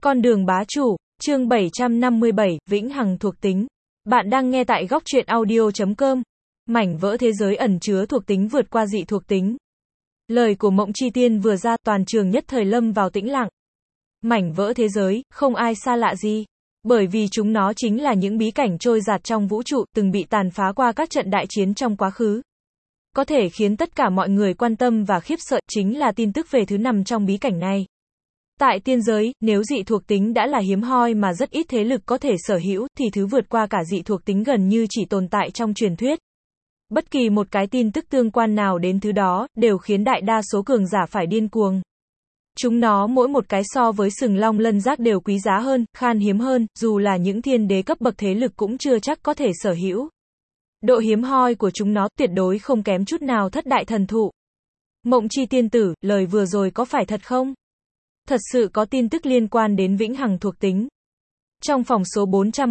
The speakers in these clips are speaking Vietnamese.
Con đường bá chủ, chương 757, Vĩnh Hằng thuộc tính. Bạn đang nghe tại góc truyện audio.com. Mảnh vỡ thế giới ẩn chứa thuộc tính vượt qua dị thuộc tính. Lời của Mộng Chi Tiên vừa ra, toàn trường nhất thời lâm vào tĩnh lặng. Mảnh vỡ thế giới, không ai xa lạ gì. Bởi vì chúng nó chính là những bí cảnh trôi dạt trong vũ trụ, từng bị tàn phá qua các trận đại chiến trong quá khứ. Có thể khiến tất cả mọi người quan tâm và khiếp sợ chính là tin tức về thứ nằm trong bí cảnh này. Tại tiên giới, nếu dị thuộc tính đã là hiếm hoi mà rất ít thế lực có thể sở hữu, thì thứ vượt qua cả dị thuộc tính gần như chỉ tồn tại trong truyền thuyết. Bất kỳ một cái tin tức tương quan nào đến thứ đó, đều khiến đại đa số cường giả phải điên cuồng. Chúng nó mỗi một cái so với sừng long lân giác đều quý giá hơn, khan hiếm hơn, dù là những thiên đế cấp bậc thế lực cũng chưa chắc có thể sở hữu. Độ hiếm hoi của chúng nó tuyệt đối không kém chút nào thất đại thần thụ. Mộng Chi tiên tử, lời vừa rồi có phải thật không? Thật sự có tin tức liên quan đến Vĩnh Hằng thuộc tính. Trong phòng số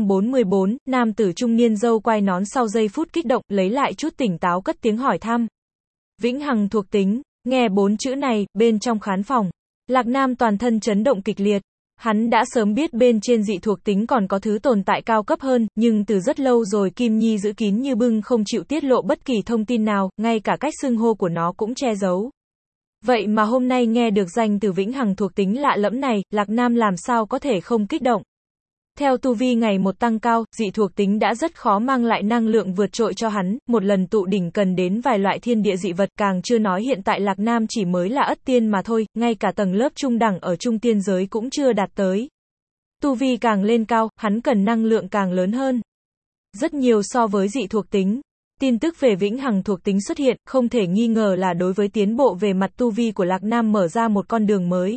444, nam tử trung niên râu quai nón sau giây phút kích động, lấy lại chút tỉnh táo cất tiếng hỏi thăm. Vĩnh Hằng thuộc tính, nghe 4 chữ này, bên trong khán phòng, Lạc Nam toàn thân chấn động kịch liệt. Hắn đã sớm biết bên trên dị thuộc tính còn có thứ tồn tại cao cấp hơn, nhưng từ rất lâu rồi Kim Nhi giữ kín như bưng không chịu tiết lộ bất kỳ thông tin nào, ngay cả cách xưng hô của nó cũng che giấu. Vậy mà hôm nay nghe được danh từ Vĩnh Hằng thuộc tính lạ lẫm này, Lạc Nam làm sao có thể không kích động. Theo tu vi ngày một tăng cao, dị thuộc tính đã rất khó mang lại năng lượng vượt trội cho hắn, một lần tụ đỉnh cần đến vài loại thiên địa dị vật, càng chưa nói hiện tại Lạc Nam chỉ mới là ất tiên mà thôi, ngay cả tầng lớp trung đẳng ở trung tiên giới cũng chưa đạt tới. Tu vi càng lên cao, hắn cần năng lượng càng lớn hơn. Rất nhiều so với dị thuộc tính. Tin tức về Vĩnh Hằng thuộc tính xuất hiện, không thể nghi ngờ là đối với tiến bộ về mặt tu vi của Lạc Nam mở ra một con đường mới.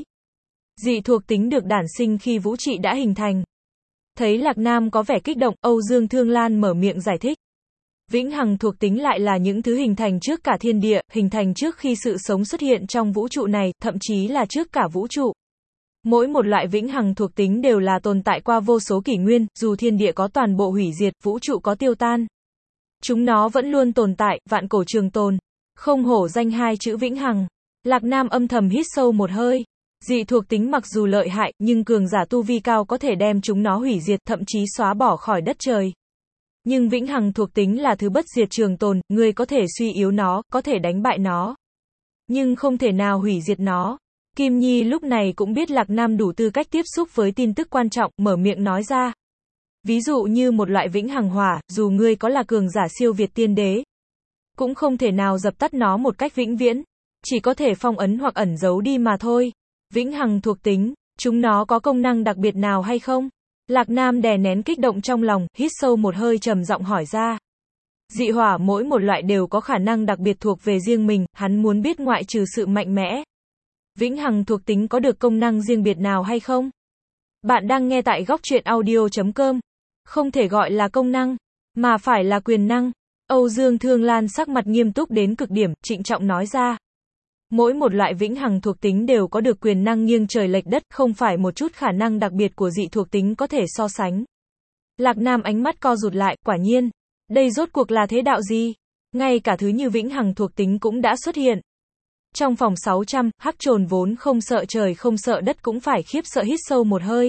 Dị thuộc tính được đản sinh khi vũ trụ đã hình thành. Thấy Lạc Nam có vẻ kích động, Âu Dương Thương Lan mở miệng giải thích. Vĩnh Hằng thuộc tính lại là những thứ hình thành trước cả thiên địa, hình thành trước khi sự sống xuất hiện trong vũ trụ này, thậm chí là trước cả vũ trụ. Mỗi một loại Vĩnh Hằng thuộc tính đều là tồn tại qua vô số kỷ nguyên, dù thiên địa có toàn bộ hủy diệt, vũ trụ có tiêu tan. Chúng nó vẫn luôn tồn tại, vạn cổ trường tồn. Không hổ danh hai chữ Vĩnh Hằng. Lạc Nam âm thầm hít sâu một hơi. Dị thuộc tính mặc dù lợi hại, nhưng cường giả tu vi cao có thể đem chúng nó hủy diệt, thậm chí xóa bỏ khỏi đất trời. Nhưng Vĩnh Hằng thuộc tính là thứ bất diệt trường tồn, người có thể suy yếu nó, có thể đánh bại nó. Nhưng không thể nào hủy diệt nó. Kim Nhi lúc này cũng biết Lạc Nam đủ tư cách tiếp xúc với tin tức quan trọng, mở miệng nói ra. Ví dụ như một loại Vĩnh Hằng hỏa, dù ngươi có là cường giả siêu việt tiên đế, cũng không thể nào dập tắt nó một cách vĩnh viễn, chỉ có thể phong ấn hoặc ẩn giấu đi mà thôi. Vĩnh Hằng thuộc tính, chúng nó có công năng đặc biệt nào hay không? Lạc Nam đè nén kích động trong lòng, hít sâu một hơi trầm giọng hỏi ra. Dị hỏa mỗi một loại đều có khả năng đặc biệt thuộc về riêng mình, hắn muốn biết ngoại trừ sự mạnh mẽ, Vĩnh Hằng thuộc tính có được công năng riêng biệt nào hay không? Bạn đang nghe tại góc truyện audio.com. Không thể gọi là công năng, mà phải là quyền năng. Âu Dương Thương Lan sắc mặt nghiêm túc đến cực điểm, trịnh trọng nói ra. Mỗi một loại Vĩnh Hằng thuộc tính đều có được quyền năng nghiêng trời lệch đất, không phải một chút khả năng đặc biệt của dị thuộc tính có thể so sánh. Lạc Nam ánh mắt co rụt lại, quả nhiên. Đây rốt cuộc là thế đạo gì? Ngay cả thứ như Vĩnh Hằng thuộc tính cũng đã xuất hiện. Trong phòng 600, Hắc Trồn vốn không sợ trời không sợ đất cũng phải khiếp sợ hít sâu một hơi.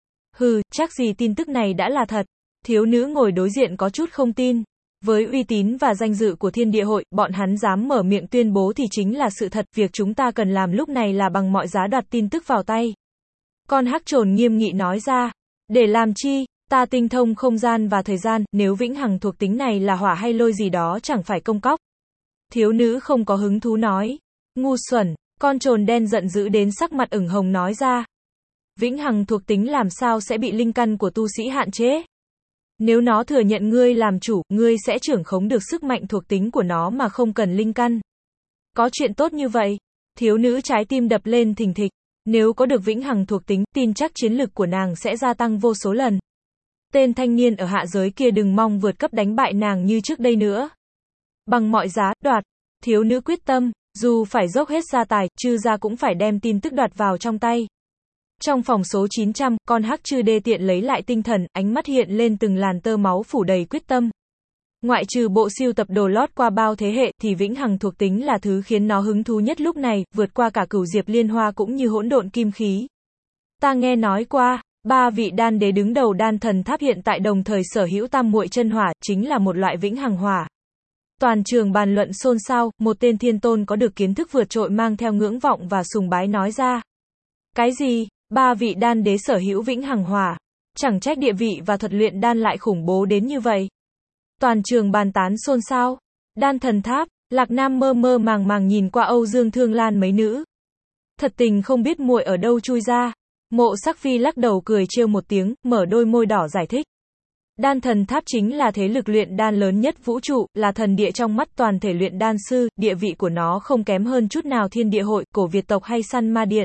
Hừ, chắc gì tin tức này đã là thật. Thiếu nữ ngồi đối diện có chút không tin. Với uy tín và danh dự của Thiên Địa Hội, bọn hắn dám mở miệng tuyên bố thì chính là sự thật, việc chúng ta cần làm lúc này là bằng mọi giá đoạt tin tức vào tay. Con Hắc Trồn nghiêm nghị nói ra. Để làm chi? Ta tinh thông không gian và thời gian, nếu Vĩnh Hằng thuộc tính này là hỏa hay lôi gì đó chẳng phải công cóc. Thiếu nữ không có hứng thú nói. Ngu xuẩn, con trồn đen giận dữ đến sắc mặt ửng hồng nói ra. Vĩnh Hằng thuộc tính làm sao sẽ bị linh căn của tu sĩ hạn chế? Nếu nó thừa nhận ngươi làm chủ, ngươi sẽ trưởng khống được sức mạnh thuộc tính của nó mà không cần linh căn. Có chuyện tốt như vậy? Thiếu nữ trái tim đập lên thình thịch. Nếu có được Vĩnh Hằng thuộc tính, tin chắc chiến lực của nàng sẽ gia tăng vô số lần. Tên thanh niên ở hạ giới kia đừng mong vượt cấp đánh bại nàng như trước đây nữa. Bằng mọi giá, đoạt. Thiếu nữ quyết tâm, dù phải dốc hết gia tài, chư gia cũng phải đem tin tức đoạt vào trong tay. Trong phòng số 900, con hắc chư đê tiện lấy lại tinh thần, ánh mắt hiện lên từng làn tơ máu phủ đầy quyết tâm. Ngoại trừ bộ siêu tập đồ lót qua bao thế hệ, thì Vĩnh Hằng thuộc tính là thứ khiến nó hứng thú nhất lúc này, vượt qua cả Cửu Diệp Liên Hoa cũng như hỗn độn kim khí. Ta nghe nói qua, ba vị đan đế đứng đầu đan thần tháp hiện tại đồng thời sở hữu tam muội chân hỏa, chính là một loại vĩnh hằng hỏa. Toàn trường bàn luận xôn xao, một tên thiên tôn có được kiến thức vượt trội mang theo ngưỡng vọng và sùng bái nói ra. Cái gì? Ba vị đan đế sở hữu vĩnh hằng hỏa. Chẳng trách địa vị và thuật luyện đan lại khủng bố đến như vậy. Toàn trường bàn tán xôn xao. Đan thần tháp, Lạc Nam mơ mơ màng màng nhìn qua Âu Dương Thương Lan mấy nữ. Thật tình không biết muội ở đâu chui ra. Mộ Sắc Phi lắc đầu cười trêu một tiếng, mở đôi môi đỏ giải thích. Đan thần tháp chính là thế lực luyện đan lớn nhất vũ trụ, là thần địa trong mắt toàn thể luyện đan sư, địa vị của nó không kém hơn chút nào Thiên Địa Hội, Cổ Việt tộc hay Săn Ma Điện.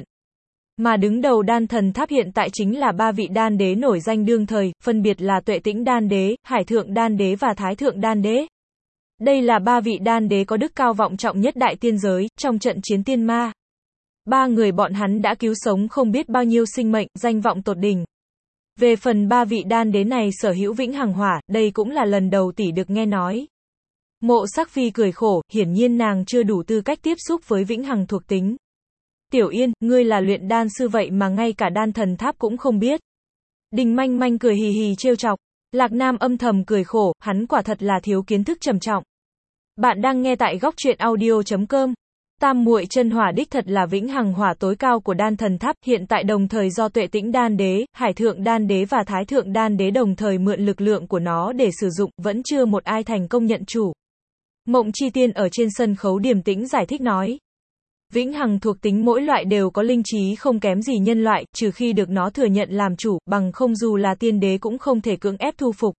Mà đứng đầu đan thần tháp hiện tại chính là ba vị đan đế nổi danh đương thời, phân biệt là Tuệ Tĩnh Đan Đế, Hải Thượng Đan Đế và Thái Thượng Đan Đế. Đây là ba vị đan đế có đức cao vọng trọng nhất đại tiên giới, trong trận chiến tiên ma. Ba người bọn hắn đã cứu sống không biết bao nhiêu sinh mệnh, danh vọng tột đỉnh. Về phần ba vị đan đế này sở hữu vĩnh hằng hỏa, đây cũng là lần đầu tỷ được nghe nói. Mộ Sắc Phi cười khổ, hiển nhiên nàng chưa đủ tư cách tiếp xúc với vĩnh hằng thuộc tính. Tiểu Yên, ngươi là luyện đan sư vậy mà ngay cả đan thần tháp cũng không biết. Đình Manh Manh cười hì hì trêu chọc. Lạc Nam âm thầm cười khổ, hắn quả thật là thiếu kiến thức trầm trọng. Bạn đang nghe tại góc truyện audio.com. Tam muội chân hỏa đích thật là vĩnh hằng hỏa tối cao của đan thần tháp, hiện tại đồng thời do Tuệ Tĩnh Đan Đế, Hải Thượng Đan Đế và Thái Thượng Đan Đế đồng thời mượn lực lượng của nó để sử dụng, vẫn chưa một ai thành công nhận chủ. Mộng Chi Tiên ở trên sân khấu điềm tĩnh giải thích nói. Vĩnh hằng thuộc tính mỗi loại đều có linh trí không kém gì nhân loại, trừ khi được nó thừa nhận làm chủ, bằng không dù là tiên đế cũng không thể cưỡng ép thu phục.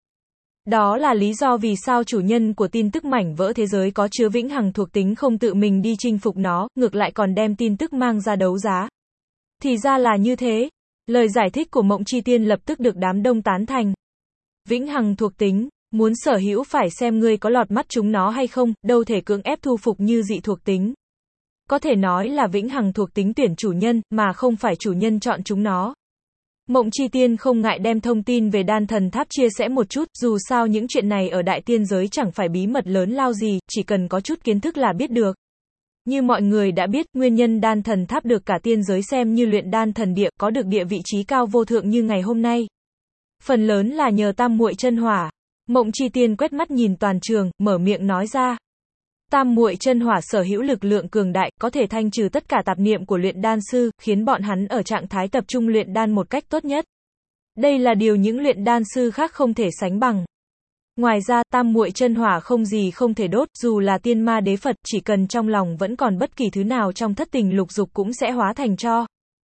Đó là lý do vì sao chủ nhân của tin tức mảnh vỡ thế giới có chứa vĩnh hằng thuộc tính không tự mình đi chinh phục nó, ngược lại còn đem tin tức mang ra đấu giá. Thì ra là như thế. Lời giải thích của Mộng Chi Tiên lập tức được đám đông tán thành. Vĩnh hằng thuộc tính, muốn sở hữu phải xem ngươi có lọt mắt chúng nó hay không, đâu thể cưỡng ép thu phục như dị thuộc tính. Có thể nói là vĩnh hằng thuộc tính tuyển chủ nhân, mà không phải chủ nhân chọn chúng nó. Mộng Chi Tiên không ngại đem thông tin về đan thần tháp chia sẻ một chút, dù sao những chuyện này ở đại tiên giới chẳng phải bí mật lớn lao gì, chỉ cần có chút kiến thức là biết được. Như mọi người đã biết, nguyên nhân đan thần tháp được cả tiên giới xem như luyện đan thần địa, có được địa vị trí cao vô thượng như ngày hôm nay. Phần lớn là nhờ tam muội chân hỏa. Mộng Chi Tiên quét mắt nhìn toàn trường, mở miệng nói ra. Tam muội chân hỏa sở hữu lực lượng cường đại, có thể thanh trừ tất cả tạp niệm của luyện đan sư, khiến bọn hắn ở trạng thái tập trung luyện đan một cách tốt nhất. Đây là điều những luyện đan sư khác không thể sánh bằng. Ngoài ra, tam muội chân hỏa không gì không thể đốt, dù là tiên ma đế Phật, chỉ cần trong lòng vẫn còn bất kỳ thứ nào trong thất tình lục dục cũng sẽ hóa thành tro.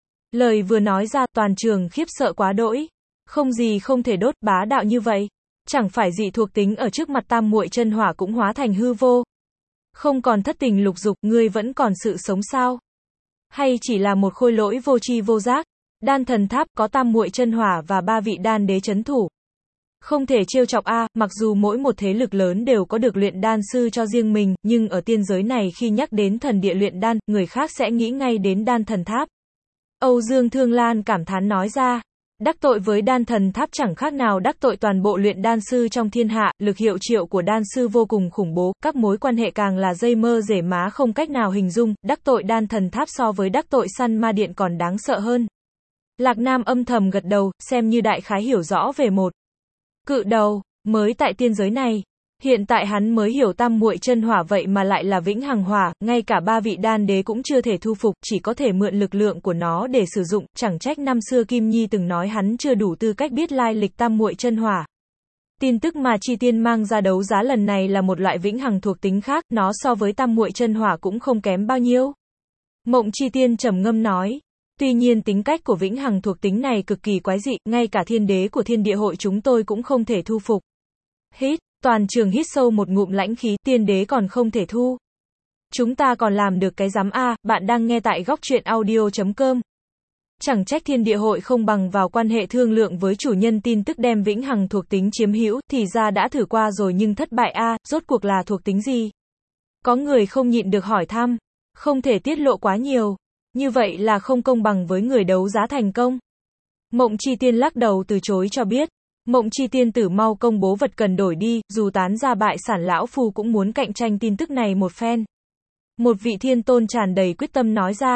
Lời vừa nói ra, toàn trường khiếp sợ quá đỗi. Không gì không thể đốt, bá đạo như vậy. Chẳng phải dị thuộc tính ở trước mặt tam muội chân hỏa cũng hóa thành hư vô. Không còn thất tình lục dục, ngươi vẫn còn sự sống sao? Hay chỉ là một khôi lỗi vô tri vô giác? Đan thần tháp có tam muội chân hỏa và ba vị đan đế chấn thủ. Không thể trêu chọc a, mặc dù mỗi một thế lực lớn đều có được luyện đan sư cho riêng mình, nhưng ở tiên giới này khi nhắc đến thần địa luyện đan, người khác sẽ nghĩ ngay đến đan thần tháp. Âu Dương Thương Lan cảm thán nói ra. Đắc tội với đan thần tháp chẳng khác nào đắc tội toàn bộ luyện đan sư trong thiên hạ, lực hiệu triệu của đan sư vô cùng khủng bố, các mối quan hệ càng là dây mơ rễ má không cách nào hình dung, đắc tội đan thần tháp so với đắc tội Săn Ma Điện còn đáng sợ hơn. Lạc Nam âm thầm gật đầu, xem như đại khái hiểu rõ về một cự đầu, mới tại tiên giới này. Hiện tại hắn mới hiểu tam muội chân hỏa vậy mà lại là vĩnh hằng hỏa, ngay cả ba vị đan đế cũng chưa thể thu phục, chỉ có thể mượn lực lượng của nó để sử dụng, chẳng trách năm xưa Kim Nhi từng nói hắn chưa đủ tư cách biết lai lịch tam muội chân hỏa. Tin tức mà Chi Tiên mang ra đấu giá lần này là một loại vĩnh hằng thuộc tính khác, nó so với tam muội chân hỏa cũng không kém bao nhiêu. Mộng Chi Tiên trầm ngâm nói. Tuy nhiên tính cách của vĩnh hằng thuộc tính này cực kỳ quái dị, ngay cả thiên đế của Thiên Địa Hội chúng tôi cũng không thể thu phục. Hít. Toàn trường hít sâu một ngụm lãnh khí, tiên đế còn không thể thu. Chúng ta còn làm được cái rắm a, bạn đang nghe tại góc truyện audio.com. Chẳng trách Thiên Địa Hội không bằng vào quan hệ thương lượng với chủ nhân tin tức đem vĩnh hằng thuộc tính chiếm hữu, thì ra đã thử qua rồi nhưng thất bại a, rốt cuộc là thuộc tính gì? Có người không nhịn được hỏi thăm, không thể tiết lộ quá nhiều, như vậy là không công bằng với người đấu giá thành công. Mộng Chi Tiên lắc đầu từ chối cho biết. Mộng Chi Tiên tử mau công bố vật cần đổi đi, dù tán ra bại sản lão phu cũng muốn cạnh tranh tin tức này một phen. Một vị thiên tôn tràn đầy quyết tâm nói ra.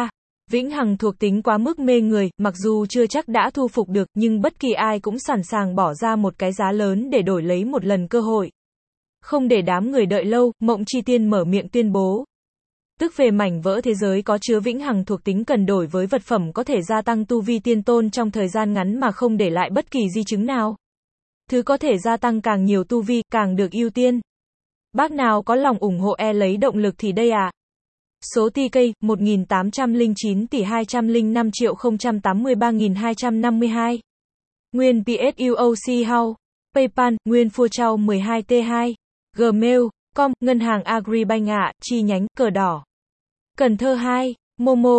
Vĩnh hằng thuộc tính quá mức mê người, mặc dù chưa chắc đã thu phục được, nhưng bất kỳ ai cũng sẵn sàng bỏ ra một cái giá lớn để đổi lấy một lần cơ hội. Không để đám người đợi lâu, Mộng Chi Tiên mở miệng tuyên bố. Tức về mảnh vỡ thế giới có chứa vĩnh hằng thuộc tính cần đổi với vật phẩm có thể gia tăng tu vi tiên tôn trong thời gian ngắn mà không để lại bất kỳ di chứng nào. Thứ có thể gia tăng càng nhiều tu vi, càng được ưu tiên. Bác nào có lòng ủng hộ lấy động lực thì đây ạ. Số TK 1809 tỷ 205 triệu 083.252. Nguyên PSUOC House. PayPal, Nguyên Phua Trao 12T2. Gmail.com, Ngân hàng Agribank ạ, chi nhánh, Cờ Đỏ. Cần Thơ 2. Momo,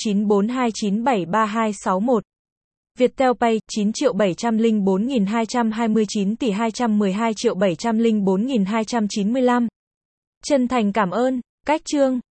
0942973261. Viettel Pay, 9.704.229 tỷ 212.704.295. Chân thành cảm ơn. Cách chương.